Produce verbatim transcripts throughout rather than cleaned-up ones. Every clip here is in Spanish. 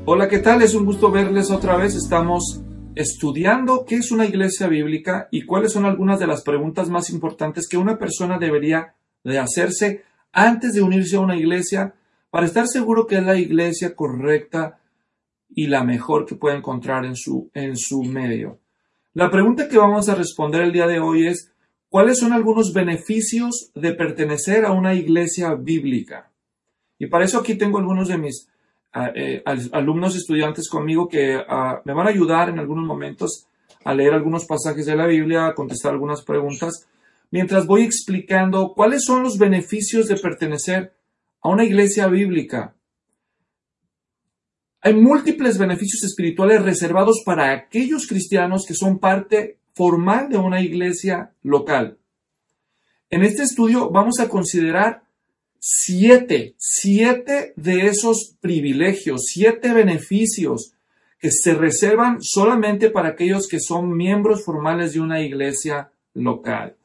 Hola, ¿qué tal? Es un gusto verles otra vez. Estamos estudiando qué es una iglesia bíblica y cuáles son algunas de las preguntas más importantes que una persona debería de hacerse antes de unirse a una iglesia para estar seguro que es la iglesia correcta y la mejor que puede encontrar en su, en su medio. La pregunta que vamos a responder el día de hoy es: ¿cuáles son algunos beneficios de pertenecer a una iglesia bíblica? Y para eso aquí tengo algunos de mis uh, eh, alumnos estudiantes conmigo que uh, me van a ayudar en algunos momentos a leer algunos pasajes de la Biblia, a contestar algunas preguntas, mientras voy explicando cuáles son los beneficios de pertenecer a una iglesia bíblica. Hay múltiples beneficios espirituales reservados para aquellos cristianos que son parte formal de una iglesia local. En este estudio vamos a considerar siete, siete de esos privilegios, siete beneficios que se reservan solamente para aquellos que son miembros formales de una iglesia local.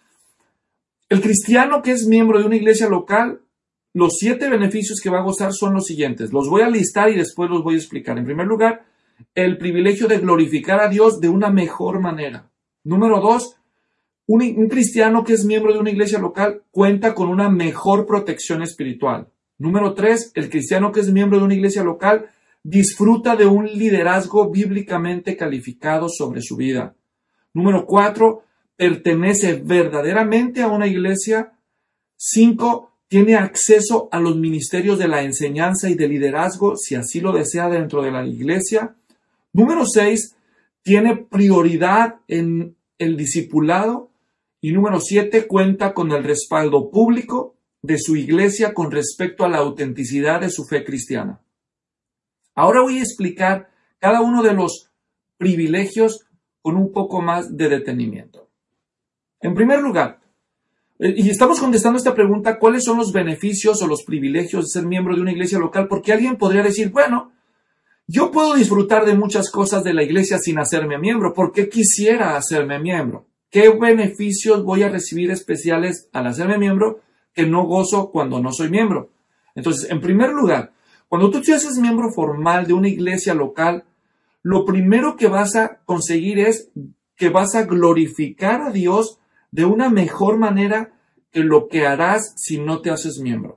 El cristiano que es miembro de una iglesia local, los siete beneficios que va a gozar son los siguientes. Los voy a listar y después los voy a explicar. En primer lugar, el privilegio de glorificar a Dios de una mejor manera. Número dos, un, un cristiano que es miembro de una iglesia local cuenta con una mejor protección espiritual. Número tres, el cristiano que es miembro de una iglesia local disfruta de un liderazgo bíblicamente calificado sobre su vida. Número cuatro, pertenece verdaderamente a una iglesia. Cinco, tiene acceso a los ministerios de la enseñanza y de liderazgo, si así lo desea, dentro de la iglesia. Número seis, tiene prioridad en el discipulado. Y número siete, cuenta con el respaldo público de su iglesia con respecto a la autenticidad de su fe cristiana. Ahora voy a explicar cada uno de los privilegios con un poco más de detenimiento. En primer lugar, y estamos contestando esta pregunta: ¿cuáles son los beneficios o los privilegios de ser miembro de una iglesia local? Porque alguien podría decir, bueno, yo puedo disfrutar de muchas cosas de la iglesia sin hacerme miembro. ¿Por qué quisiera hacerme miembro? ¿Qué beneficios voy a recibir especiales al hacerme miembro que no gozo cuando no soy miembro? Entonces, en primer lugar, cuando tú te haces miembro formal de una iglesia local, lo primero que vas a conseguir es que vas a glorificar a Dios de una mejor manera que lo que harás si no te haces miembro.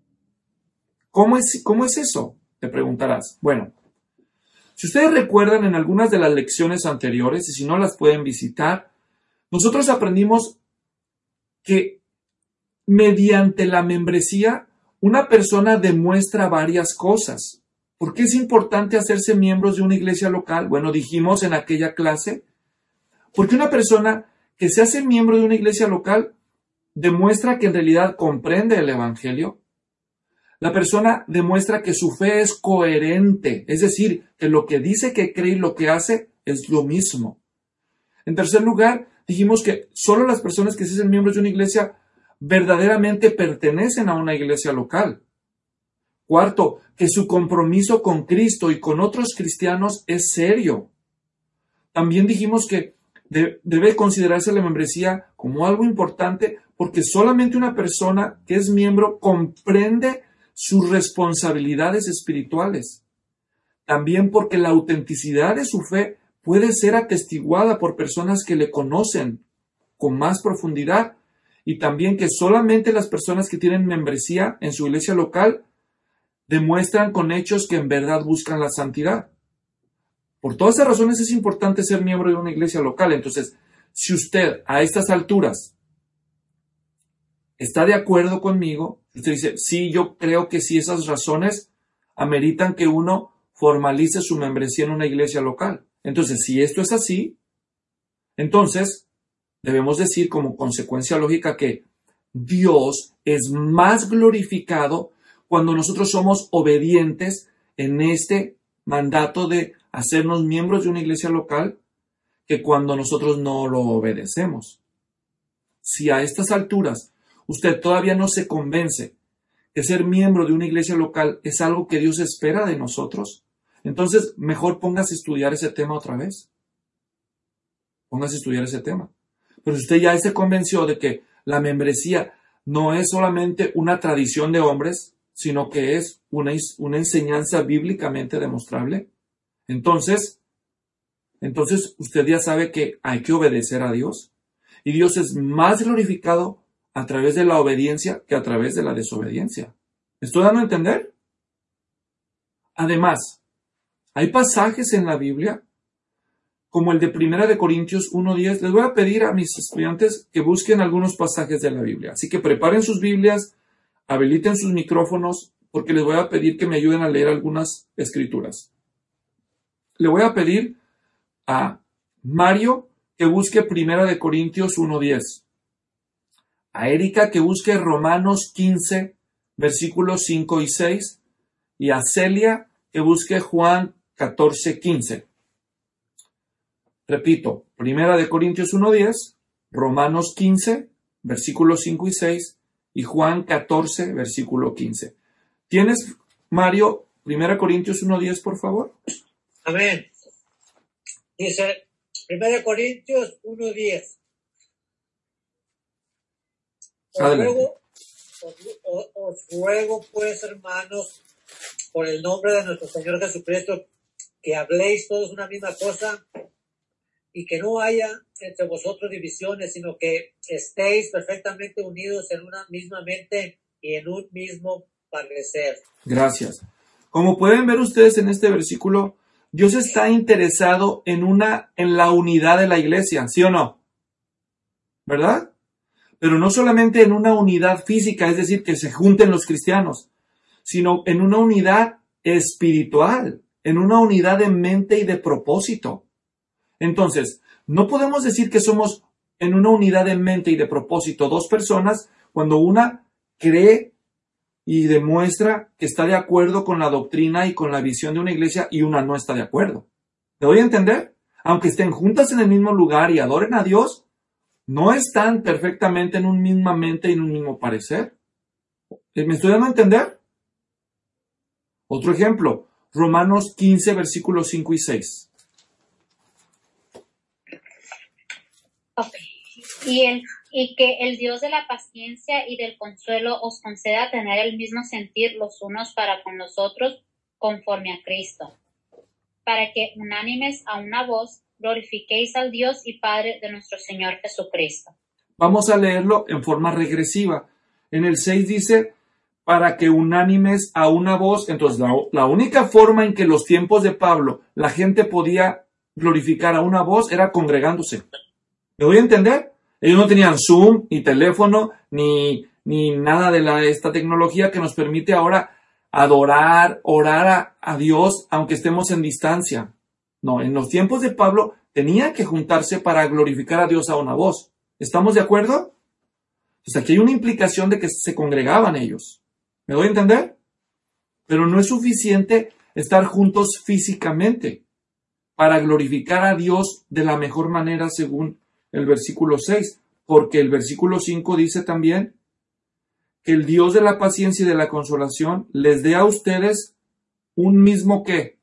¿Cómo es, cómo es eso? Te preguntarás. Bueno, si ustedes recuerdan en algunas de las lecciones anteriores, y si no las pueden visitar, nosotros aprendimos que mediante la membresía una persona demuestra varias cosas. ¿Por qué es importante hacerse miembros de una iglesia local? Bueno, dijimos en aquella clase, porque una persona que se hace miembro de una iglesia local demuestra que en realidad comprende el evangelio. La persona demuestra que su fe es coherente, es decir, que lo que dice que cree y lo que hace es lo mismo. En tercer lugar, dijimos que solo las personas que se hacen miembros de una iglesia verdaderamente pertenecen a una iglesia local. Cuarto, que su compromiso con Cristo y con otros cristianos es serio. También dijimos que de, debe considerarse la membresía como algo importante porque solamente una persona que es miembro comprende sus responsabilidades espirituales. También porque la autenticidad de su fe puede ser atestiguada por personas que le conocen con más profundidad, y también que solamente las personas que tienen membresía en su iglesia local demuestran con hechos que en verdad buscan la santidad. Por todas esas razones es importante ser miembro de una iglesia local. Entonces, si usted a estas alturas está de acuerdo conmigo, usted dice, sí, yo creo que sí, esas razones ameritan que uno formalice su membresía en una iglesia local. Entonces, si esto es así, entonces debemos decir como consecuencia lógica que Dios es más glorificado cuando nosotros somos obedientes en este mandato de hacernos miembros de una iglesia local que cuando nosotros no lo obedecemos. Si a estas alturas usted todavía no se convence que ser miembro de una iglesia local es algo que Dios espera de nosotros, entonces mejor póngase a estudiar ese tema otra vez. Póngase a estudiar ese tema. Pero si usted ya se convenció de que la membresía no es solamente una tradición de hombres, sino que es una, una enseñanza bíblicamente demostrable, entonces, entonces usted ya sabe que hay que obedecer a Dios. Y Dios es más glorificado a través de la obediencia que a través de la desobediencia. ¿Me estoy dando a entender? Además, hay pasajes en la Biblia, como el de Primera de Corintios uno diez. Les voy a pedir a mis estudiantes que busquen algunos pasajes de la Biblia. Así que preparen sus Biblias, habiliten sus micrófonos, porque les voy a pedir que me ayuden a leer algunas escrituras. Le voy a pedir a Mario que busque Primera de Corintios uno diez. A Erika que busque Romanos quince, versículos cinco y seis. Y a Celia que busque Juan catorce, quince. Repito, Primera de Corintios uno diez, Romanos quince, versículos cinco y seis, y Juan catorce, versículo quince. ¿Tienes, Mario, Primera Corintios uno diez, por favor? Amén. Dice, Primera Corintios uno diez. Os ruego, os, os, os ruego, pues, hermanos, por el nombre de nuestro Señor Jesucristo, que habléis todos una misma cosa y que no haya entre vosotros divisiones, sino que estéis perfectamente unidos en una misma mente y en un mismo parecer. Gracias. Como pueden ver ustedes en este versículo, Dios está interesado en una, en la unidad de la iglesia, ¿sí o no? ¿Verdad? Pero no solamente en una unidad física, es decir, que se junten los cristianos, sino en una unidad espiritual, en una unidad de mente y de propósito. Entonces, no podemos decir que somos en una unidad de mente y de propósito dos personas cuando una cree y demuestra que está de acuerdo con la doctrina y con la visión de una iglesia y una no está de acuerdo. ¿Me doy a entender? Aunque estén juntas en el mismo lugar y adoren a Dios, no están perfectamente en una misma mente y en un mismo parecer. ¿Me estoy dando a entender? Otro ejemplo, Romanos quince, versículos cinco y seis. Ok. Y, el, y que el Dios de la paciencia y del consuelo os conceda tener el mismo sentir los unos para con los otros conforme a Cristo, para que unánimes a una voz glorifiquéis al Dios y Padre de nuestro Señor Jesucristo. Vamos a leerlo en forma regresiva. En el seis dice, para que unánimes a una voz. Entonces, la, la única forma en que los tiempos de Pablo la gente podía glorificar a una voz era congregándose. ¿Me voy a entender? Ellos no tenían Zoom, ni teléfono, ni, ni nada de la, esta tecnología que nos permite ahora adorar, orar a, a Dios, aunque estemos en distancia. No, en los tiempos de Pablo tenían que juntarse para glorificar a Dios a una voz. ¿Estamos de acuerdo? Pues aquí hay una implicación de que se congregaban ellos. ¿Me doy a entender? Pero no es suficiente estar juntos físicamente para glorificar a Dios de la mejor manera según el versículo seis, porque el versículo cinco dice también que el Dios de la paciencia y de la consolación les dé a ustedes un mismo ¿qué?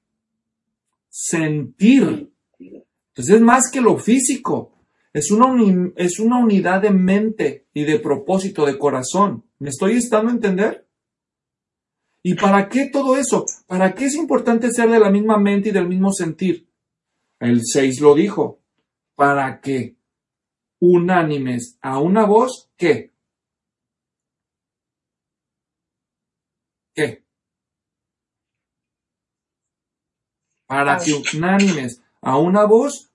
Sentir. Entonces es más que lo físico, es una, uni- es una unidad de mente y de propósito, de corazón. ¿Me estoy dando a entender? ¿Y para qué todo eso? ¿Para qué es importante ser de la misma mente y del mismo sentir? El seis lo dijo, para que unánimes a una voz, ¿qué? ¿Qué? Para que unánimes a una voz,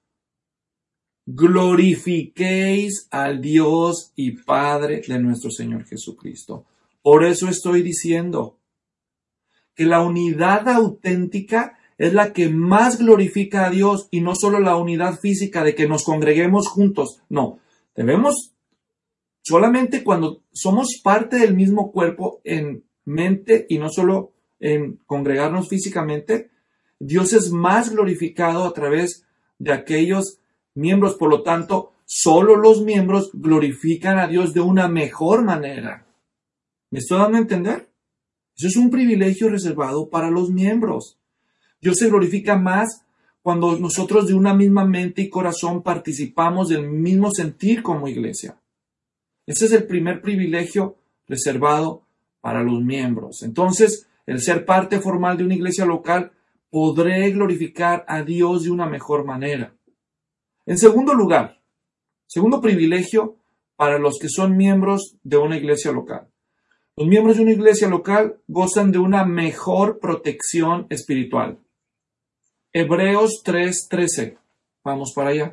glorifiquéis al Dios y Padre de nuestro Señor Jesucristo. Por eso estoy diciendo que la unidad auténtica es la que más glorifica a Dios y no solo la unidad física de que nos congreguemos juntos. No, debemos solamente cuando somos parte del mismo cuerpo en mente y no solo en congregarnos físicamente, Dios es más glorificado a través de aquellos miembros. Por lo tanto, solo los miembros glorifican a Dios de una mejor manera. ¿Me estoy dando a entender? Eso es un privilegio reservado para los miembros. Dios se glorifica más cuando nosotros de una misma mente y corazón participamos del mismo sentir como iglesia. Ese es el primer privilegio reservado para los miembros. Entonces, el ser parte formal de una iglesia local podré glorificar a Dios de una mejor manera. En segundo lugar, segundo privilegio para los que son miembros de una iglesia local. Los miembros de una iglesia local gozan de una mejor protección espiritual. Hebreos tres trece. Vamos para allá.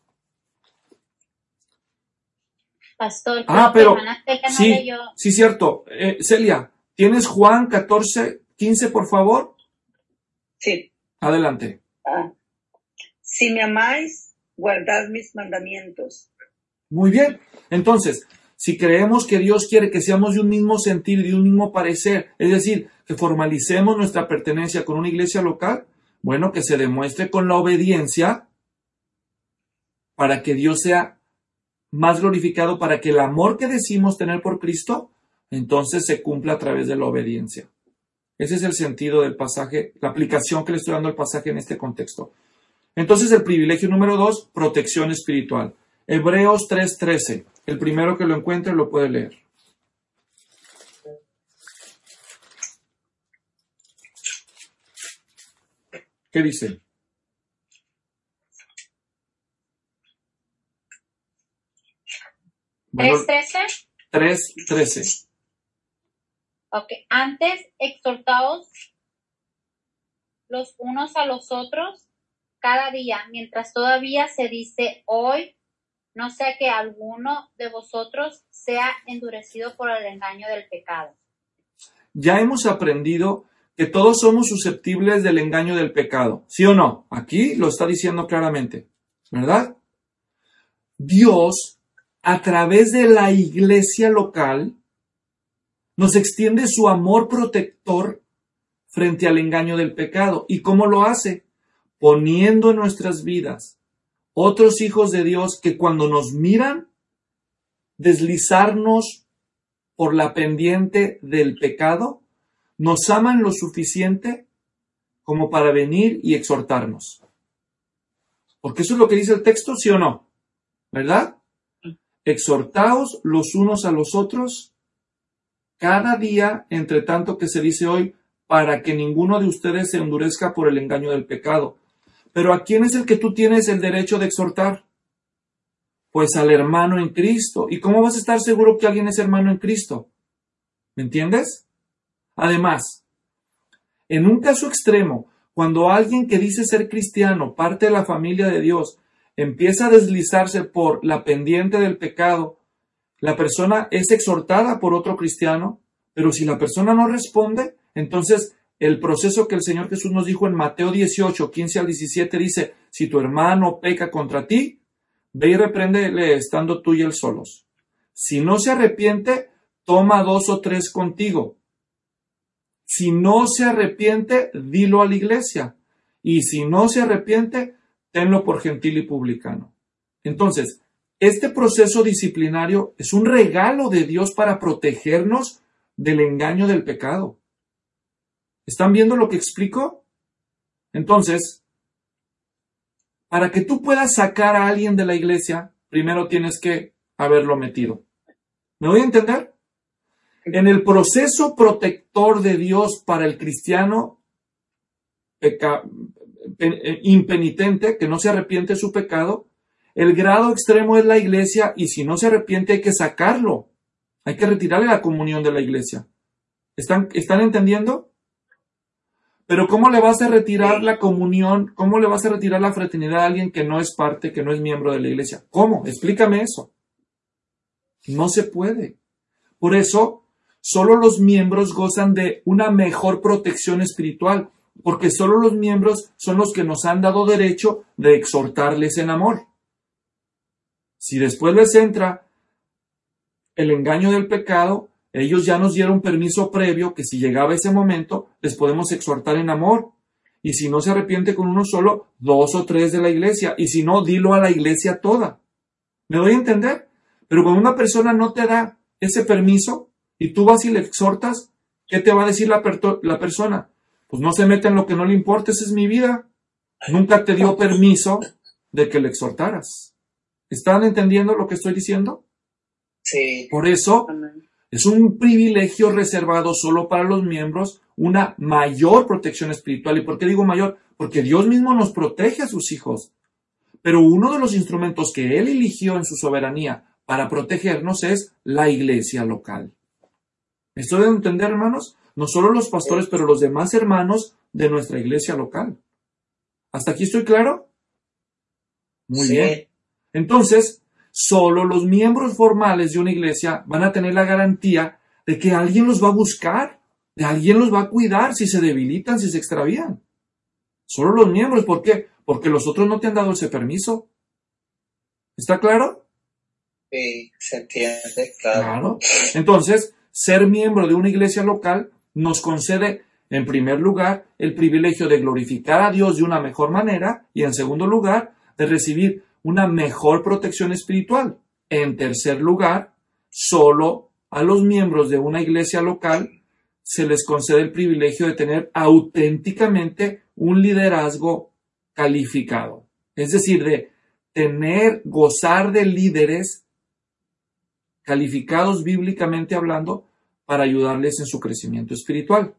Pastor, Ah, creo pero que hermana Celia no sí, leyó. sí, cierto. Eh, Celia, ¿tienes Juan catorce quince, por favor? Sí. Adelante. Ah. Si me amáis, guardad mis mandamientos. Muy bien. Entonces, si creemos que Dios quiere que seamos de un mismo sentir y de un mismo parecer, es decir, que formalicemos nuestra pertenencia con una iglesia local, bueno, que se demuestre con la obediencia para que Dios sea más glorificado, para que el amor que decimos tener por Cristo, entonces se cumpla a través de la obediencia. Ese es el sentido del pasaje, la aplicación que le estoy dando al pasaje en este contexto. Entonces, el privilegio número dos, protección espiritual. Hebreos tres trece. El primero que lo encuentre lo puede leer. ¿Qué dice? Bueno, ¿tres trece? tres trece. Ok. Antes, exhortaos los unos a los otros cada día, mientras todavía se dice hoy, no sea que alguno de vosotros sea endurecido por el engaño del pecado. Ya hemos aprendido que todos somos susceptibles del engaño del pecado, ¿sí o no? Aquí lo está diciendo claramente, ¿verdad? Dios, a través de la iglesia local, nos extiende su amor protector frente al engaño del pecado. ¿Y cómo lo hace? Poniendo en nuestras vidas otros hijos de Dios que cuando nos miran deslizarnos por la pendiente del pecado, nos aman lo suficiente como para venir y exhortarnos. Porque eso es lo que dice el texto, ¿sí o no? ¿Verdad? Exhortaos los unos a los otros cada día, entre tanto que se dice hoy, para que ninguno de ustedes se endurezca por el engaño del pecado. Pero ¿a quién es el que tú tienes el derecho de exhortar? Pues al hermano en Cristo. ¿Y cómo vas a estar seguro que alguien es hermano en Cristo? ¿Me entiendes? Además, en un caso extremo, cuando alguien que dice ser cristiano, parte de la familia de Dios, empieza a deslizarse por la pendiente del pecado, la persona es exhortada por otro cristiano, pero si la persona no responde, entonces el proceso que el Señor Jesús nos dijo en Mateo dieciocho, quince al diecisiete dice, si tu hermano peca contra ti, ve y repréndele estando tú y él solos. Si no se arrepiente, toma dos o tres contigo. Si no se arrepiente, dilo a la iglesia. Y si no se arrepiente, tenlo por gentil y publicano. Entonces, este proceso disciplinario es un regalo de Dios para protegernos del engaño del pecado. ¿Están viendo lo que explico? Entonces, para que tú puedas sacar a alguien de la iglesia, primero tienes que haberlo metido. ¿Me voy a entender? En el proceso protector de Dios para el cristiano peca, impenitente, que no se arrepiente de su pecado, el grado extremo es la iglesia y si no se arrepiente hay que sacarlo. Hay que retirarle la comunión de la iglesia. ¿Están, ¿están entendiendo? Pero ¿cómo le vas a retirar la comunión? ¿Cómo le vas a retirar la fraternidad a alguien que no es parte, que no es miembro de la iglesia? ¿Cómo? Explícame eso. No se puede. Por eso, solo los miembros gozan de una mejor protección espiritual, porque solo los miembros son los que nos han dado derecho de exhortarles en amor. Si después les entra el engaño del pecado, ellos ya nos dieron permiso previo que si llegaba ese momento, les podemos exhortar en amor. Y si no se arrepiente con uno solo, dos o tres de la iglesia. Y si no, dilo a la iglesia toda. ¿Me doy a entender? Pero cuando una persona no te da ese permiso y tú vas y le exhortas, ¿qué te va a decir la, per- la persona? Pues no se mete en lo que no le importa, esa es mi vida. Nunca te dio permiso de que le exhortaras. ¿Están entendiendo lo que estoy diciendo? Sí. Por eso, Es un privilegio reservado solo para los miembros, una mayor protección espiritual. ¿Y por qué digo mayor? Porque Dios mismo nos protege a sus hijos. Pero uno de los instrumentos que Él eligió en su soberanía para protegernos es la iglesia local. ¿Esto deben entender, hermanos? No solo los pastores, pero los demás hermanos de nuestra iglesia local. ¿Hasta aquí estoy claro? Muy Sí. bien. Entonces, solo los miembros formales de una iglesia van a tener la garantía de que alguien los va a buscar, de alguien los va a cuidar si se debilitan, si se extravían. Solo los miembros. ¿Por qué? Porque los otros no te han dado ese permiso. ¿Está claro? Sí, se entiende, claro. Claro. Entonces, ser miembro de una iglesia local nos concede, en primer lugar, el privilegio de glorificar a Dios de una mejor manera y, en segundo lugar, de recibir una mejor protección espiritual. En tercer lugar, solo a los miembros de una iglesia local se les concede el privilegio de tener auténticamente un liderazgo calificado. Es decir, de tener, gozar de líderes calificados bíblicamente hablando para ayudarles en su crecimiento espiritual.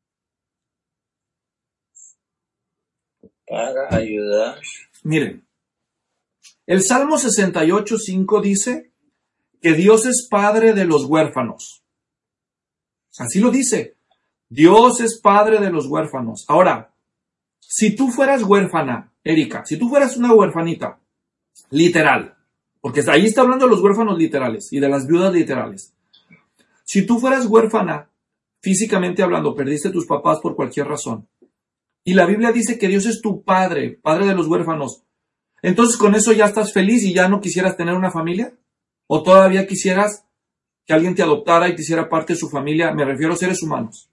Para ayudar. Miren, el Salmo sesenta y ocho, cinco dice que Dios es padre de los huérfanos. Así lo dice. Dios es padre de los huérfanos. Ahora, si tú fueras huérfana, Erika, si tú fueras una huérfanita, literal, porque ahí está hablando de los huérfanos literales y de las viudas literales. Si tú fueras huérfana, físicamente hablando, perdiste tus papás por cualquier razón, y la Biblia dice que Dios es tu padre, padre de los huérfanos, entonces con eso ya estás feliz y ya no quisieras tener una familia, o todavía quisieras que alguien te adoptara y te hiciera parte de su familia, me refiero a seres humanos.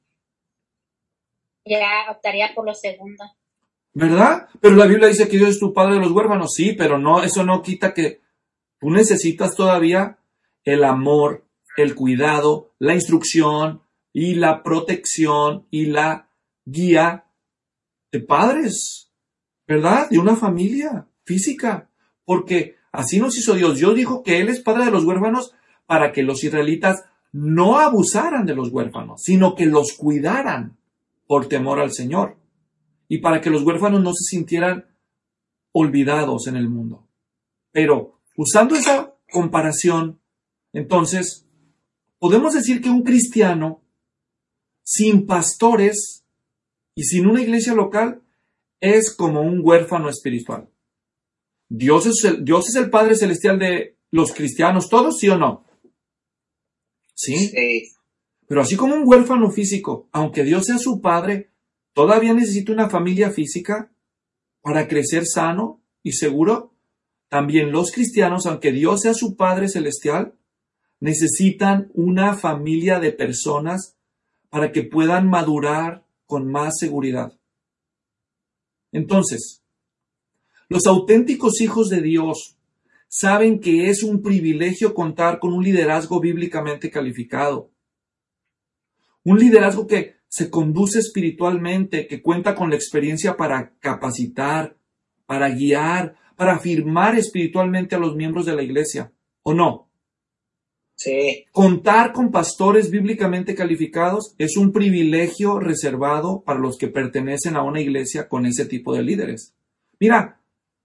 Ya optaría por lo segundo. ¿Verdad? Pero la Biblia dice que Dios es tu padre de los huérfanos. Sí, pero no, eso no quita que tú necesitas todavía el amor, el cuidado, la instrucción y la protección y la guía de padres, ¿verdad? De una familia física. Porque así nos hizo Dios. Dios dijo que Él es padre de los huérfanos para que los israelitas no abusaran de los huérfanos, sino que los cuidaran por temor al Señor. Y para que los huérfanos no se sintieran olvidados en el mundo. Pero, usando esa comparación, entonces, podemos decir que un cristiano sin pastores y sin una iglesia local es como un huérfano espiritual. Dios es el, Dios es el Padre Celestial de los cristianos, todos, ¿sí o no? ¿Sí? Sí. Pero así como un huérfano físico, aunque Dios sea su Padre, todavía necesita una familia física para crecer sano y seguro. También los cristianos, aunque Dios sea su Padre Celestial, necesitan una familia de personas para que puedan madurar con más seguridad. Entonces, los auténticos hijos de Dios saben que es un privilegio contar con un liderazgo bíblicamente calificado. Un liderazgo que se conduce espiritualmente, que cuenta con la experiencia para capacitar, para guiar, para afirmar espiritualmente a los miembros de la iglesia. ¿O no? Sí. Contar con pastores bíblicamente calificados es un privilegio reservado para los que pertenecen a una iglesia con ese tipo de líderes. Mira,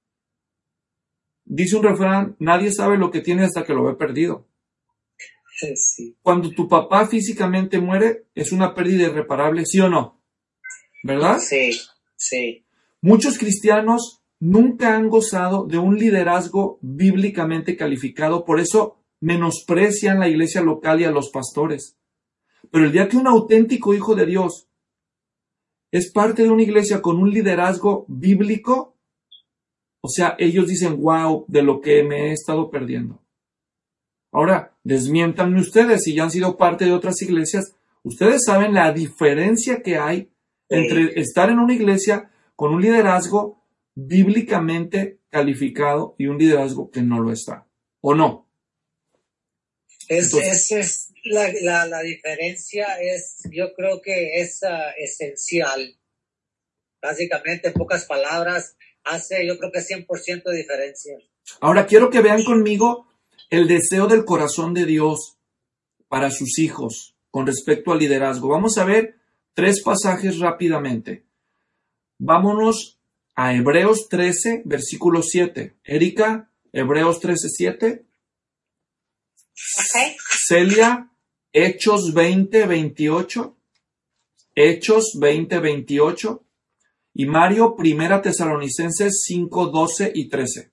dice un refrán, nadie sabe lo que tiene hasta que lo ve perdido. Sí. Cuando tu papá físicamente muere, es una pérdida irreparable, ¿sí o no? ¿Verdad? Sí, sí. Muchos cristianos nunca han gozado de un liderazgo bíblicamente calificado, por eso menosprecian la iglesia local y a los pastores. Pero el día que un auténtico hijo de Dios es parte de una iglesia con un liderazgo bíblico, o sea, ellos dicen, wow, de lo que me he estado perdiendo. Ahora, desmiéntanme ustedes si ya han sido parte de otras iglesias. Ustedes saben la diferencia que hay entre Sí. estar en una iglesia con un liderazgo bíblicamente calificado y un liderazgo que no lo está. ¿O no? Es, Entonces- es, es la, la, la diferencia es, yo creo que es ah, esencial. Básicamente, en pocas palabras, hace yo creo que cien por ciento de diferencia. Ahora quiero que vean conmigo el deseo del corazón de Dios para sus hijos con respecto al liderazgo. Vamos a ver tres pasajes rápidamente. Vámonos a Hebreos trece, versículo siete. Erika, Hebreos trece, siete. Okay. Celia, Hechos veinte, veintiocho. Hechos veinte, veintiocho. Y Mario, Primera Tesalonicenses cinco, doce y trece.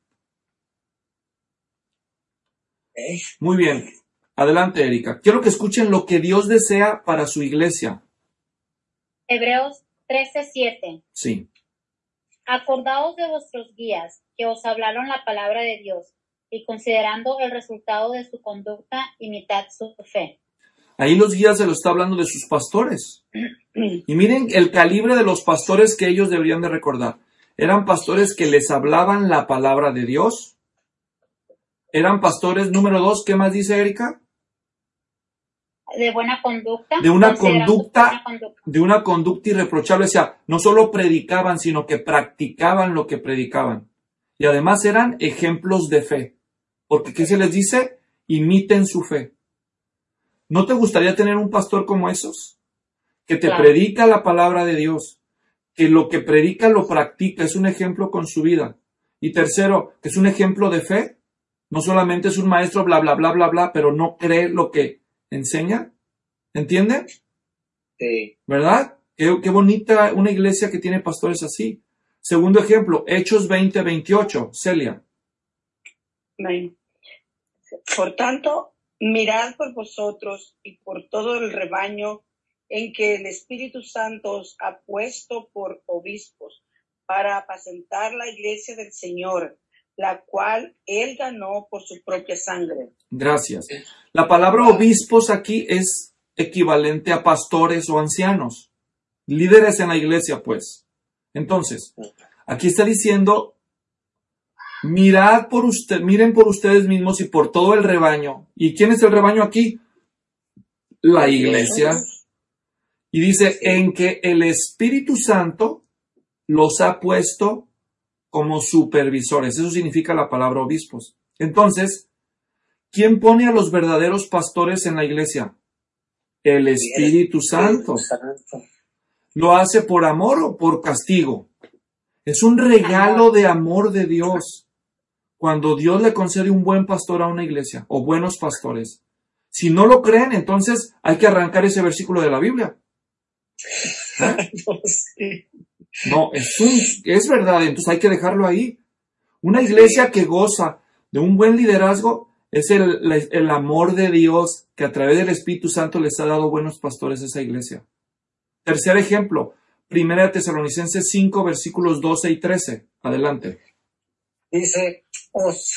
Okay. Muy bien. Adelante, Erika. Quiero que escuchen lo que Dios desea para su iglesia. Hebreos trece, siete. Sí. Acordaos de vuestros guías, que os hablaron la palabra de Dios, y considerando el resultado de su conducta, imitad su fe. Ahí los guías se lo está hablando de sus pastores. Y miren el calibre de los pastores que ellos deberían de recordar. Eran pastores que les hablaban la palabra de Dios. Eran pastores, número dos, ¿qué más dice Erika? De buena conducta. De una considerando conducta, buena conducta. de una conducta irreprochable. O sea, no solo predicaban, sino que practicaban lo que predicaban. Y además eran ejemplos de fe. Porque ¿qué se les dice? Imiten su fe. ¿No te gustaría tener un pastor como esos? Que te Claro. predica la palabra de Dios. Que lo que predica lo practica. Es un ejemplo con su vida. Y tercero, que es un ejemplo de fe. No solamente es un maestro bla, bla, bla, bla, bla, pero no cree lo que enseña. ¿Entienden? Sí. ¿Verdad? Qué, qué bonita una iglesia que tiene pastores así. Segundo ejemplo, Hechos veinte, veintiocho. Celia. Amén. Por tanto, mirad por vosotros y por todo el rebaño en que el Espíritu Santo os ha puesto por obispos para apacentar la iglesia del Señor, la cual él ganó por su propia sangre. Gracias. La palabra obispos aquí es equivalente a pastores o ancianos. Líderes en la iglesia, pues. Entonces, aquí está diciendo, mirad por usted, miren por ustedes mismos y por todo el rebaño. ¿Y quién es el rebaño aquí? La iglesia. Y dice, en que el Espíritu Santo los ha puesto como supervisores. Eso significa la palabra obispos. Entonces, ¿quién pone a los verdaderos pastores en la iglesia? El Espíritu Santo. ¿Lo hace por amor o por castigo? Es un regalo de amor de Dios cuando Dios le concede un buen pastor a una iglesia o buenos pastores. Si no lo creen, entonces hay que arrancar ese versículo de la Biblia. ¿Eh? No, sí. No, es, un, es verdad, entonces hay que dejarlo ahí. Una iglesia que goza de un buen liderazgo es el, el amor de Dios que a través del Espíritu Santo les ha dado buenos pastores a esa iglesia. Tercer ejemplo, Primera de Tesalonicenses cinco, versículos doce y trece. Adelante. Dice, os,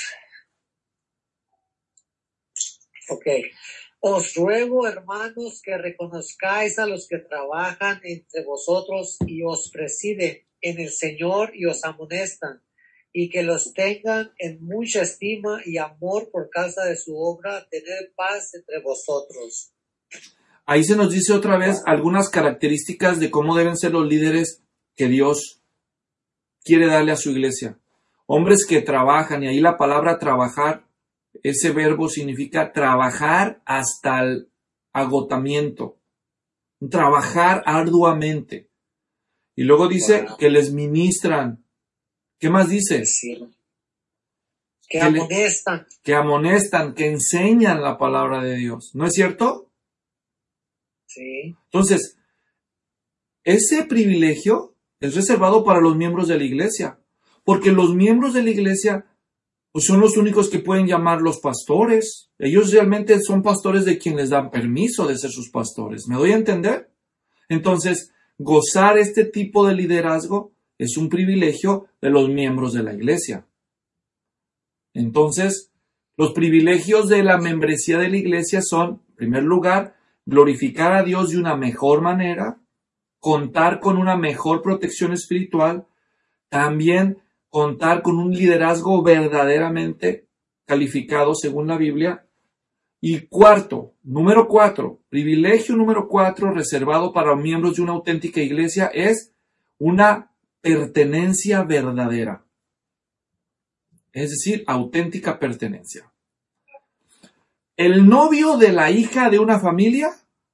ok, os ruego, hermanos, que reconozcáis a los que trabajan entre vosotros y os presiden en el Señor y os amonestan, y que los tengan en mucha estima y amor por causa de su obra, tener paz entre vosotros. Ahí se nos dice otra vez algunas características de cómo deben ser los líderes que Dios quiere darle a su iglesia. Hombres que trabajan, y ahí la palabra trabajar, ese verbo significa trabajar hasta el agotamiento, trabajar arduamente. Y luego dice Wow. que les ministran. ¿Qué más dice? Sí. Que Que le- amonestan. Que amonestan, que enseñan la palabra de Dios. ¿No es cierto? Sí. Entonces, ese privilegio es reservado para los miembros de la iglesia, porque los miembros de la iglesia pues, son los únicos que pueden llamar los pastores. Ellos realmente son pastores de quien les dan permiso de ser sus pastores. ¿Me doy a entender? Entonces, gozar este tipo de liderazgo es un privilegio de los miembros de la iglesia. Entonces, los privilegios de la membresía de la iglesia son, en primer lugar, glorificar a Dios de una mejor manera, contar con una mejor protección espiritual, también contar con un liderazgo verdaderamente calificado según la Biblia. Y cuarto, número cuatro, privilegio número cuatro reservado para miembros de una auténtica iglesia es una pertenencia verdadera. Es decir, auténtica pertenencia. el novio de la hija de una familia,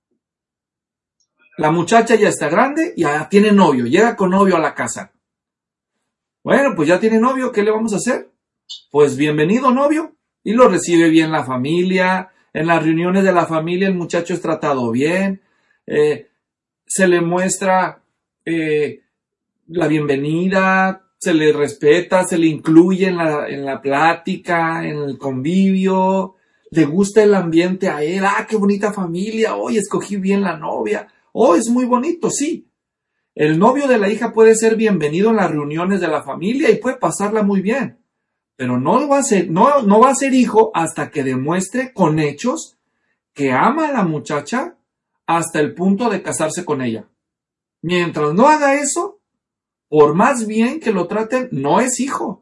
la muchacha ya está grande y ya tiene novio, llega con novio a la casa. Bueno, pues ya tiene novio, ¿qué le vamos a hacer? Pues bienvenido novio. Y lo recibe bien la familia, en las reuniones de la familia el muchacho es tratado bien, eh, se le muestra eh, la bienvenida, se le respeta, se le incluye en la, en la plática, en el convivio, le gusta el ambiente a él, ah, qué bonita familia, hoy escogí bien la novia, oh, es muy bonito, sí. El novio de la hija puede ser bienvenido en las reuniones de la familia y puede pasarla muy bien. Pero no va a ser, no, no va a ser hijo hasta que demuestre con hechos que ama a la muchacha hasta el punto de casarse con ella. Mientras no haga eso, por más bien que lo traten, no es hijo.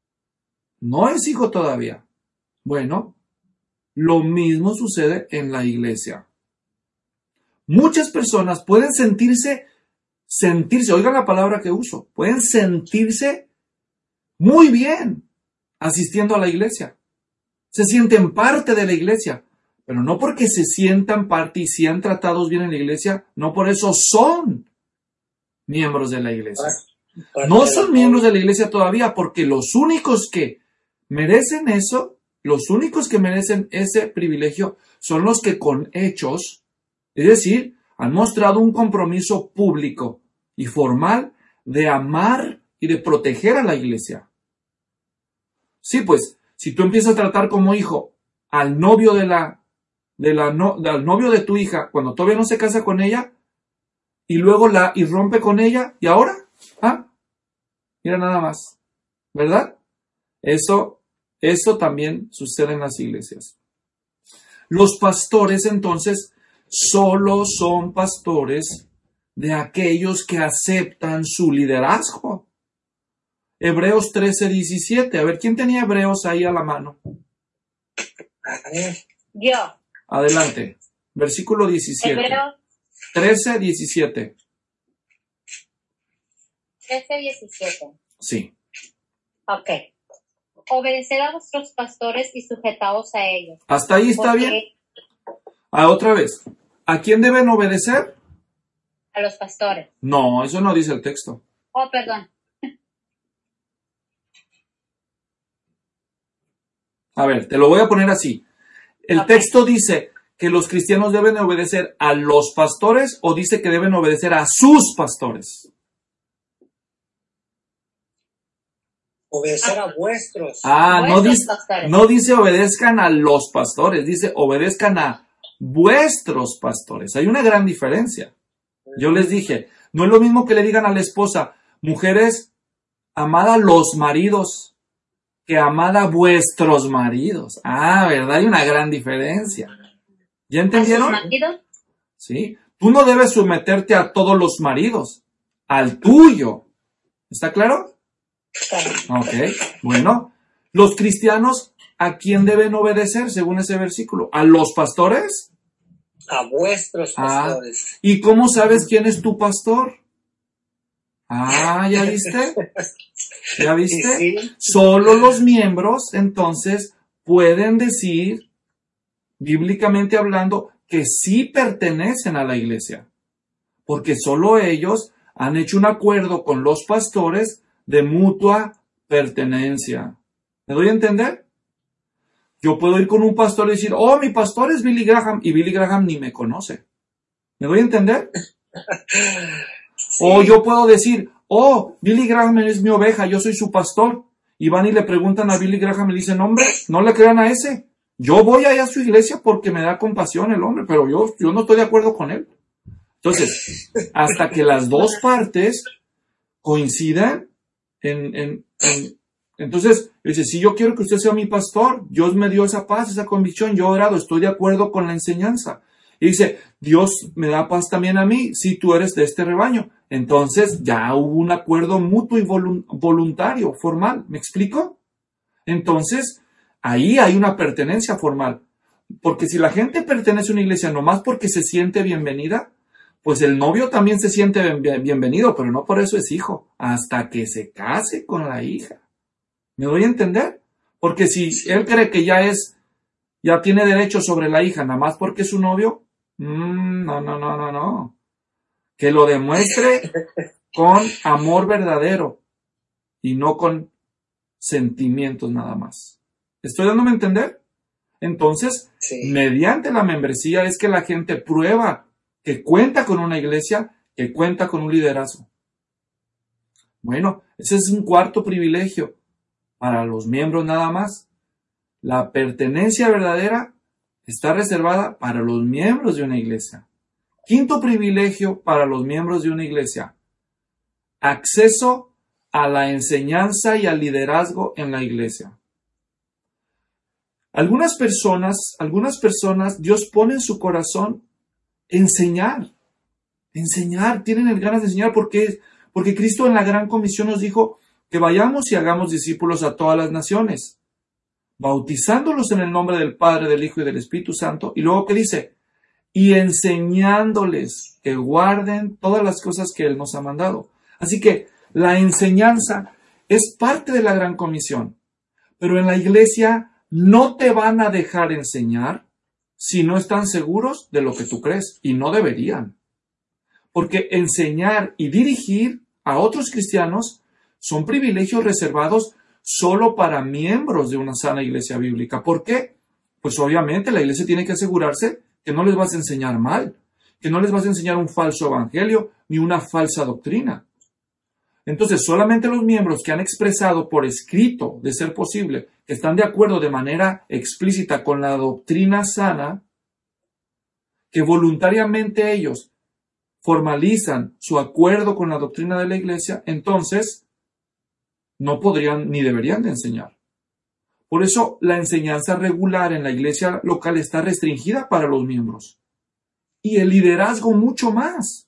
No es hijo todavía. Bueno, lo mismo sucede en la iglesia. Muchas personas pueden sentirse, sentirse, oigan la palabra que uso, pueden sentirse muy bien asistiendo a la iglesia. Se sienten parte de la iglesia, pero no porque se sientan parte y sean tratados bien en la iglesia, no por eso son miembros de la iglesia. No son miembros de la iglesia todavía, porque los únicos que merecen eso, los únicos que merecen ese privilegio, son los que con hechos, es decir, han mostrado un compromiso público y formal de amar y de proteger a la iglesia. Sí, pues, si tú empiezas a tratar como hijo al novio de la, de la no, al novio de tu hija, cuando todavía no se casa con ella, y luego la irrumpe con ella, ¿y ahora? ¿Ah? Mira nada más, ¿verdad? Eso, eso también sucede en las iglesias. Los pastores, entonces, solo son pastores de aquellos que aceptan su liderazgo. Hebreos trece, diecisiete. A ver, ¿quién tenía Hebreos ahí a la mano? Yo. Adelante. Versículo diecisiete. Hebreos trece, diecisiete. trece, diecisiete. Sí. Ok. Obedeced a vuestros pastores y sujetaos a ellos. ¿Hasta ahí está Porque bien? Ah, otra vez. ¿A quién deben obedecer? A los pastores. No, eso no dice el texto. Oh, perdón. A ver, te lo voy a poner así. ¿El Ok. texto dice que los cristianos deben obedecer a los pastores o dice que deben obedecer a sus pastores? Obedecer a vuestros. Ah, no Vuestros dice, pastores. no dice obedezcan a los pastores, dice obedezcan a vuestros pastores. Hay una gran diferencia. Yo les dije, no es lo mismo que le digan a la esposa, mujeres, amad a los maridos, que amad a vuestros maridos. Ah, ¿verdad? Hay una gran diferencia. ¿Ya ¿A sus entendieron? maridos? Sí. Tú no debes someterte a todos los maridos, al tuyo. ¿Está claro? Ok, bueno. Los cristianos, ¿a quién deben obedecer según ese versículo? ¿A los pastores? A vuestros Ah, pastores. ¿y cómo sabes quién es tu pastor? Ah, ¿ya viste? ¿Ya viste? Sí, sí. Solo los miembros, entonces, pueden decir, bíblicamente hablando, que sí pertenecen a la iglesia. Porque solo ellos han hecho un acuerdo con los pastores de mutua pertenencia. ¿Me doy a entender? Yo puedo ir con un pastor y decir, oh, mi pastor es Billy Graham, y Billy Graham ni me conoce. ¿Me doy a entender? Sí. O yo puedo decir, oh, Billy Graham es mi oveja, yo soy su pastor. Y van y le preguntan a Billy Graham y le dicen, hombre, no le crean a ese. Yo voy allá a su iglesia porque me da compasión el hombre, pero yo, yo no estoy de acuerdo con él. Entonces, hasta que las dos partes coincidan en, en, en entonces, dice, si yo quiero que usted sea mi pastor, Dios me dio esa paz, esa convicción, yo he orado, estoy de acuerdo con la enseñanza. Y dice, Dios me da paz también a mí, si tú eres de este rebaño. Entonces, ya hubo un acuerdo mutuo y volun- voluntario, formal. ¿Me explico? Entonces, ahí hay una pertenencia formal. Porque si la gente pertenece a una iglesia nomás porque se siente bienvenida, pues el novio también se siente bien- bienvenido, pero no por eso es hijo, hasta que se case con la hija. ¿Me doy a entender? Porque si él cree que ya es ya tiene derecho sobre la hija nada más porque es su novio. Mm, no, no, no, no, no. Que lo demuestre con amor verdadero y no con sentimientos nada más. ¿Estoy dándome a entender? Entonces, sí. Mediante la membresía es que la gente prueba que cuenta con una iglesia, que cuenta con un liderazgo. Bueno, ese es un cuarto privilegio para los miembros nada más. La pertenencia verdadera está reservada para los miembros de una iglesia. Quinto privilegio para los miembros de una iglesia: acceso a la enseñanza y al liderazgo en la iglesia. Algunas personas, algunas personas, Dios pone en su corazón enseñar, enseñar, tienen el ganas de enseñar porque, porque Cristo en la Gran Comisión nos dijo que vayamos y hagamos discípulos a todas las naciones, bautizándolos en el nombre del Padre, del Hijo y del Espíritu Santo. Y luego, ¿qué dice? Y enseñándoles que guarden todas las cosas que Él nos ha mandado. Así que la enseñanza es parte de la Gran Comisión, pero en la iglesia no te van a dejar enseñar si no están seguros de lo que tú crees, y no deberían. Porque enseñar y dirigir a otros cristianos son privilegios reservados solo para miembros de una sana iglesia bíblica. ¿Por qué? Pues obviamente la iglesia tiene que asegurarse que no les vas a enseñar mal, que no les vas a enseñar un falso evangelio ni una falsa doctrina. Entonces, solamente los miembros que han expresado por escrito, de ser posible, que están de acuerdo de manera explícita con la doctrina sana, que voluntariamente ellos formalizan su acuerdo con la doctrina de la iglesia, entonces no podrían ni deberían de enseñar. Por eso la enseñanza regular en la iglesia local está restringida para los miembros. Y el liderazgo mucho más.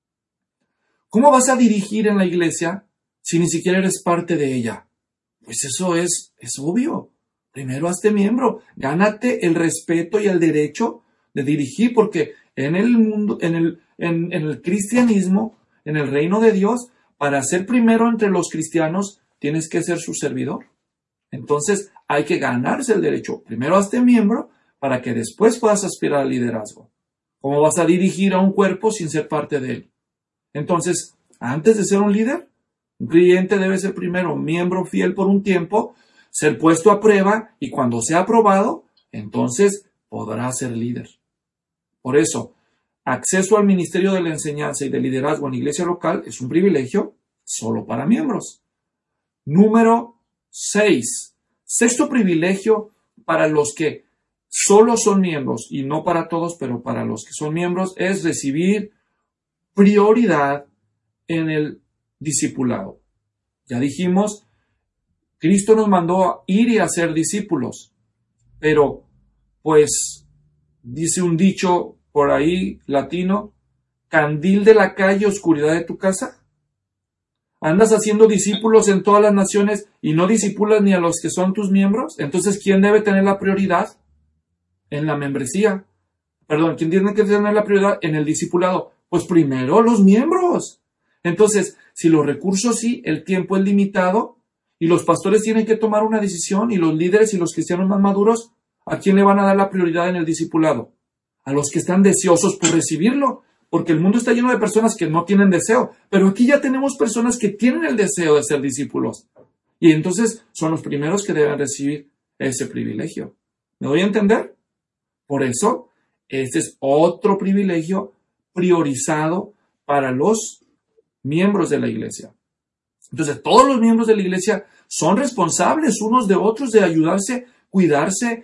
¿Cómo vas a dirigir en la iglesia si ni siquiera eres parte de ella? Pues eso es, es obvio. Primero hazte miembro, gánate el respeto y el derecho de dirigir, porque en el mundo, en el, en, en el cristianismo, en el reino de Dios, para ser primero entre los cristianos, tienes que ser su servidor. Entonces hay que ganarse el derecho. Primero hazte miembro para que después puedas aspirar al liderazgo. ¿Cómo vas a dirigir a un cuerpo sin ser parte de él? Entonces, antes de ser un líder, un creyente debe ser primero miembro fiel por un tiempo, ser puesto a prueba, y cuando sea aprobado, entonces podrá ser líder. Por eso, acceso al ministerio de la enseñanza y del liderazgo en la iglesia local es un privilegio solo para miembros. Número seis. Sexto privilegio para los que solo son miembros, y no para todos, pero para los que son miembros, es recibir prioridad en el discipulado. Ya dijimos, Cristo nos mandó a ir y a ser discípulos, pero pues dice un dicho por ahí latino: candil de la calle, oscuridad de tu casa. ¿Andas haciendo discípulos en todas las naciones y no discipulas ni a los que son tus miembros? Entonces, ¿quién debe tener la prioridad? En la membresía. Perdón, ¿quién tiene que tener la prioridad en el discipulado? Pues primero los miembros. Entonces, si los recursos sí, el tiempo es limitado y los pastores tienen que tomar una decisión, y los líderes y los cristianos más maduros, ¿a quién le van a dar la prioridad en el discipulado? A los que están deseosos por recibirlo, porque el mundo está lleno de personas que no tienen deseo, pero aquí ya tenemos personas que tienen el deseo de ser discípulos, y entonces son los primeros que deben recibir ese privilegio. ¿Me doy a entender? Por eso, este es otro privilegio priorizado para los miembros de la iglesia. Entonces, todos los miembros de la iglesia son responsables unos de otros de ayudarse, cuidarse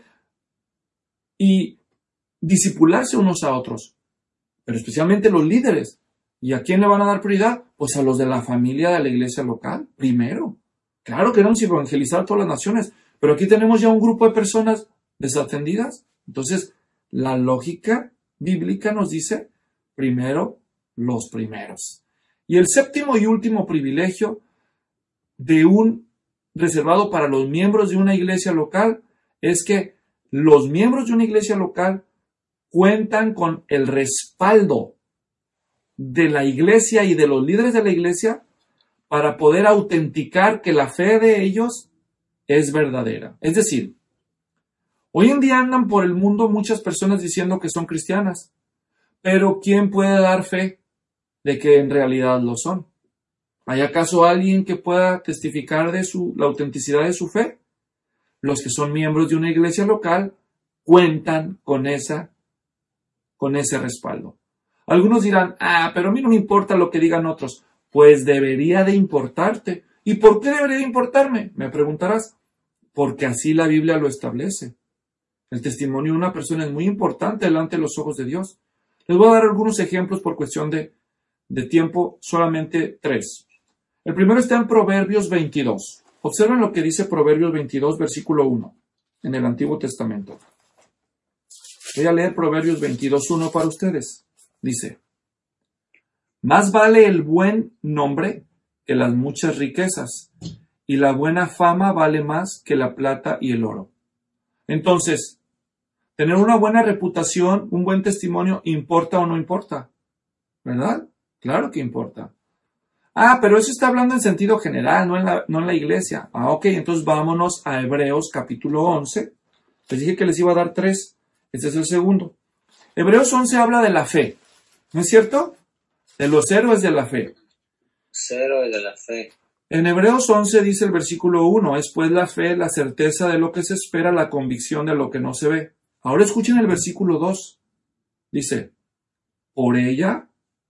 y discipularse unos a otros. Pero especialmente los líderes. ¿Y a quién le van a dar prioridad? Pues a los de la familia de la iglesia local, primero. Claro, queremos evangelizar a todas las naciones, pero aquí tenemos ya un grupo de personas desatendidas. Entonces, la lógica bíblica nos dice, primero los primeros. Y el séptimo y último privilegio de un reservado para los miembros de una iglesia local es que los miembros de una iglesia local cuentan con el respaldo de la iglesia y de los líderes de la iglesia para poder autenticar que la fe de ellos es verdadera. Es decir, Hoy en día andan por el mundo muchas personas diciendo que son cristianas, pero ¿quién puede dar fe de que en realidad lo son? ¿Hay acaso alguien que pueda testificar de su, la autenticidad de su fe? Los que son miembros de una iglesia local cuentan con, esa, con ese respaldo. Algunos dirán, ah, pero a mí no me importa lo que digan otros. Pues debería de importarte. ¿Y por qué debería de importarme? Me preguntarás. Porque así la Biblia lo establece. El testimonio de una persona es muy importante delante de los ojos de Dios. Les voy a dar algunos ejemplos por cuestión de, de tiempo, solamente tres. El primero está en Proverbios veintidós. Observen lo que dice Proverbios veintidós, versículo uno, en el Antiguo Testamento. Voy a leer Proverbios veintidós, uno para ustedes. Dice, más vale el buen nombre que las muchas riquezas, y la buena fama vale más que la plata y el oro. Entonces, tener una buena reputación, un buen testimonio, ¿importa o no importa? ¿Verdad? Claro que importa. Ah, pero eso está hablando en sentido general, no en la, no en la iglesia. Ah, ok, entonces vámonos a Hebreos capítulo once. Les dije que les iba a dar tres. Este es el segundo. Hebreos once habla de la fe. ¿No es cierto? De los héroes de la fe. Héroes de la fe. En Hebreos once dice el versículo uno, es pues la fe, la certeza de lo que se espera, la convicción de lo que no se ve. Ahora escuchen el versículo dos. Dice, por ella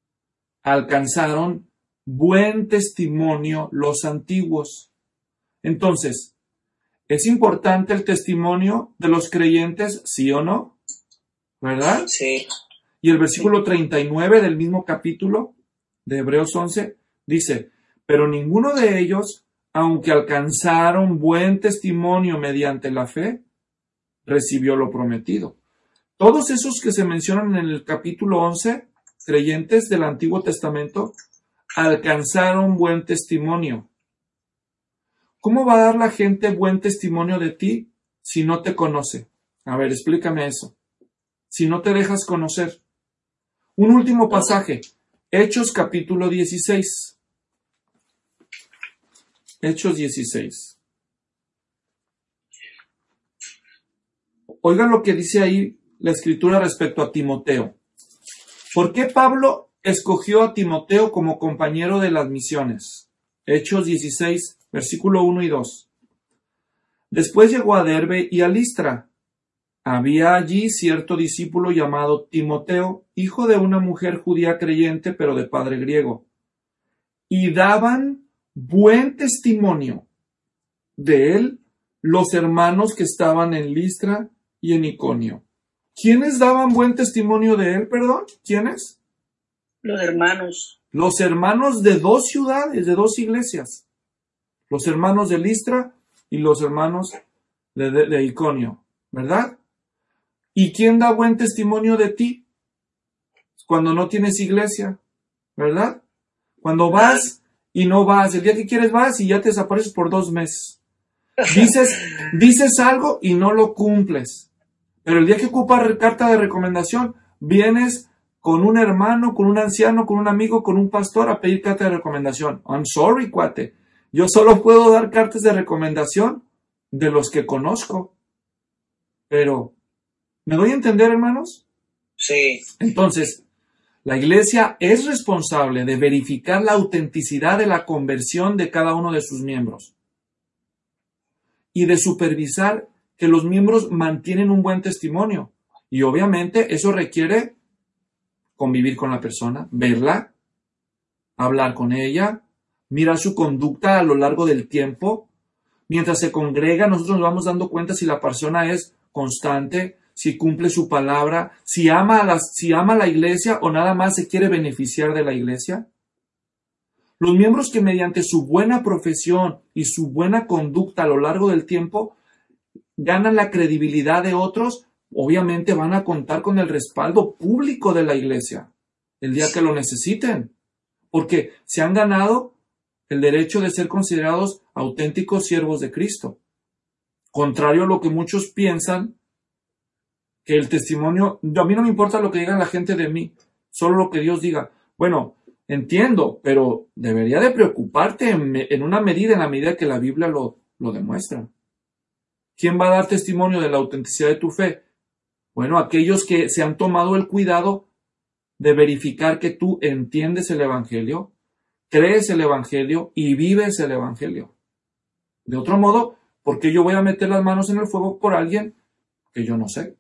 alcanzaron buen testimonio los antiguos. Entonces, ¿es importante el testimonio de los creyentes, sí o no? ¿Verdad? Sí. Y el versículo treinta y nueve del mismo capítulo de Hebreos once dice, pero ninguno de ellos, aunque alcanzaron buen testimonio mediante la fe, recibió lo prometido. Todos esos que se mencionan en el capítulo once, creyentes del Antiguo Testamento, alcanzaron buen testimonio. ¿Cómo va a dar la gente buen testimonio de ti si no te conoce? A ver, explícame eso. Si no te dejas conocer. Un último pasaje. Hechos capítulo dieciséis. Hechos dieciséis. Oigan lo que dice ahí la Escritura respecto a Timoteo. ¿Por qué Pablo escogió a Timoteo como compañero de las misiones? Hechos dieciséis, versículo uno y dos. Después llegó a Derbe y a Listra. Había allí cierto discípulo llamado Timoteo, hijo de una mujer judía creyente, pero de padre griego. Y daban buen testimonio de él los hermanos que estaban en Listra y en Iconio. ¿Quiénes daban buen testimonio de él, perdón? ¿Quiénes? Los hermanos. Los hermanos de dos ciudades, de dos iglesias. Los hermanos de Listra y los hermanos de, de, de Iconio, ¿verdad? ¿Y quién da buen testimonio de ti? Cuando no tienes iglesia, ¿verdad? Cuando vas y no vas, el día que quieres vas y ya te desapareces por dos meses. Dices, dices algo y no lo cumples. Pero el día que ocupas carta de recomendación, vienes con un hermano, con un anciano, con un amigo, con un pastor a pedir carta de recomendación. I'm sorry, cuate. Yo solo puedo dar cartas de recomendación de los que conozco. Pero, ¿me doy a entender, hermanos? Sí. Entonces, la iglesia es responsable de verificar la autenticidad de la conversión de cada uno de sus miembros y de supervisar que los miembros mantienen un buen testimonio. Y obviamente eso requiere convivir con la persona, verla, hablar con ella, mirar su conducta a lo largo del tiempo. Mientras se congrega, nosotros nos vamos dando cuenta si la persona es constante, si cumple su palabra, si ama a la, si ama a la iglesia o nada más se quiere beneficiar de la iglesia. Los miembros que mediante su buena profesión y su buena conducta a lo largo del tiempo ganan la credibilidad de otros, obviamente van a contar con el respaldo público de la iglesia el día que lo necesiten, porque se han ganado el derecho de ser considerados auténticos siervos de Cristo. Contrario a lo que muchos piensan, que el testimonio, a mí no me importa lo que diga la gente de mí, solo lo que Dios diga. Bueno, entiendo, pero debería de preocuparte en, en una medida, en la medida que la Biblia lo, lo demuestra. ¿Quién va a dar testimonio de la autenticidad de tu fe? Bueno, aquellos que se han tomado el cuidado de verificar que tú entiendes el Evangelio, crees el Evangelio y vives el Evangelio. De otro modo, ¿por qué yo voy a meter las manos en el fuego por alguien que yo no sé?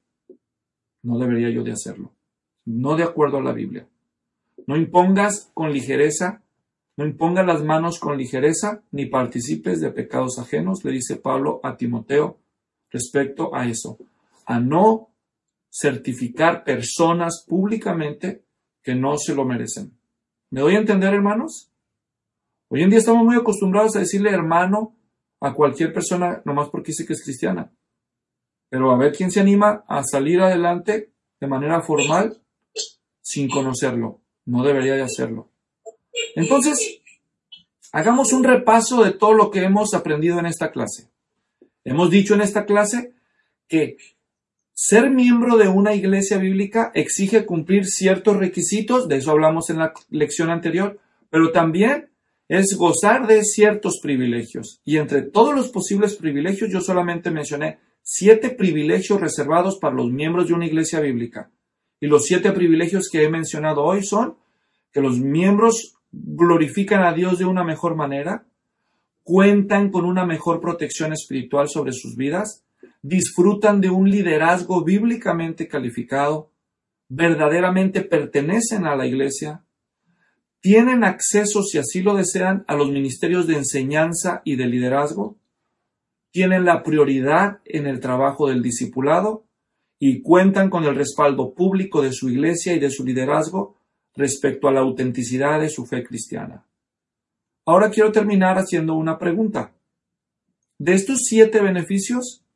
No debería yo de hacerlo. No de acuerdo a la Biblia. No impongas con ligereza, no impongas las manos con ligereza, ni participes de pecados ajenos, le dice Pablo a Timoteo respecto a eso. A no certificar personas públicamente que no se lo merecen. ¿Me doy a entender, hermanos? Hoy en día estamos muy acostumbrados a decirle hermano a cualquier persona nomás porque dice que es cristiana. Pero a ver quién se anima a salir adelante de manera formal sin conocerlo. No debería de hacerlo. Entonces, hagamos un repaso de todo lo que hemos aprendido en esta clase. Hemos dicho en esta clase que ser miembro de una iglesia bíblica exige cumplir ciertos requisitos, de eso hablamos en la lección anterior, pero también es gozar de ciertos privilegios. Y entre todos los posibles privilegios, yo solamente mencioné siete privilegios reservados para los miembros de una iglesia bíblica. Y los siete privilegios que he mencionado hoy son que los miembros glorifican a Dios de una mejor manera, cuentan con una mejor protección espiritual sobre sus vidas, disfrutan de un liderazgo bíblicamente calificado, verdaderamente pertenecen a la iglesia, tienen acceso, si así lo desean, a los ministerios de enseñanza y de liderazgo, tienen la prioridad en el trabajo del discipulado y cuentan con el respaldo público de su iglesia y de su liderazgo respecto a la autenticidad de su fe cristiana. Ahora quiero terminar haciendo una pregunta. De estos siete beneficios,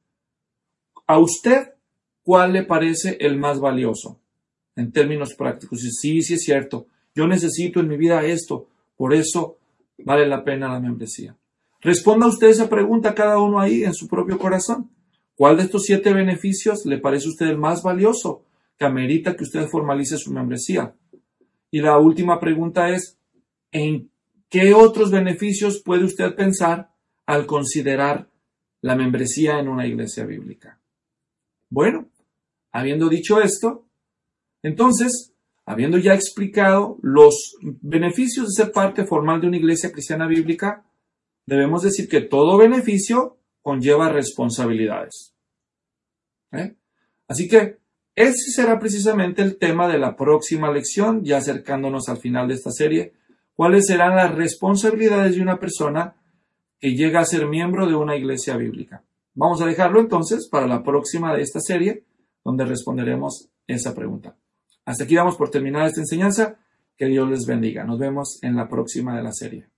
¿a usted cuál le parece el más valioso? En términos prácticos, sí, sí es cierto, yo necesito en mi vida esto, por eso vale la pena la membresía. Responda usted esa pregunta cada uno ahí en su propio corazón. ¿Cuál de estos siete beneficios le parece a usted el más valioso que amerita que usted formalice su membresía? Y la última pregunta es, ¿en qué otros beneficios puede usted pensar al considerar la membresía en una iglesia bíblica? Bueno, habiendo dicho esto, entonces, habiendo ya explicado los beneficios de ser parte formal de una iglesia cristiana bíblica, debemos decir que todo beneficio conlleva responsabilidades. ¿Eh? Así que ese será precisamente el tema de la próxima lección, ya acercándonos al final de esta serie. ¿Cuáles serán las responsabilidades de una persona que llega a ser miembro de una iglesia bíblica? Vamos a dejarlo entonces para la próxima de esta serie, donde responderemos esa pregunta. Hasta aquí damos por terminada esta enseñanza. Que Dios les bendiga. Nos vemos en la próxima de la serie.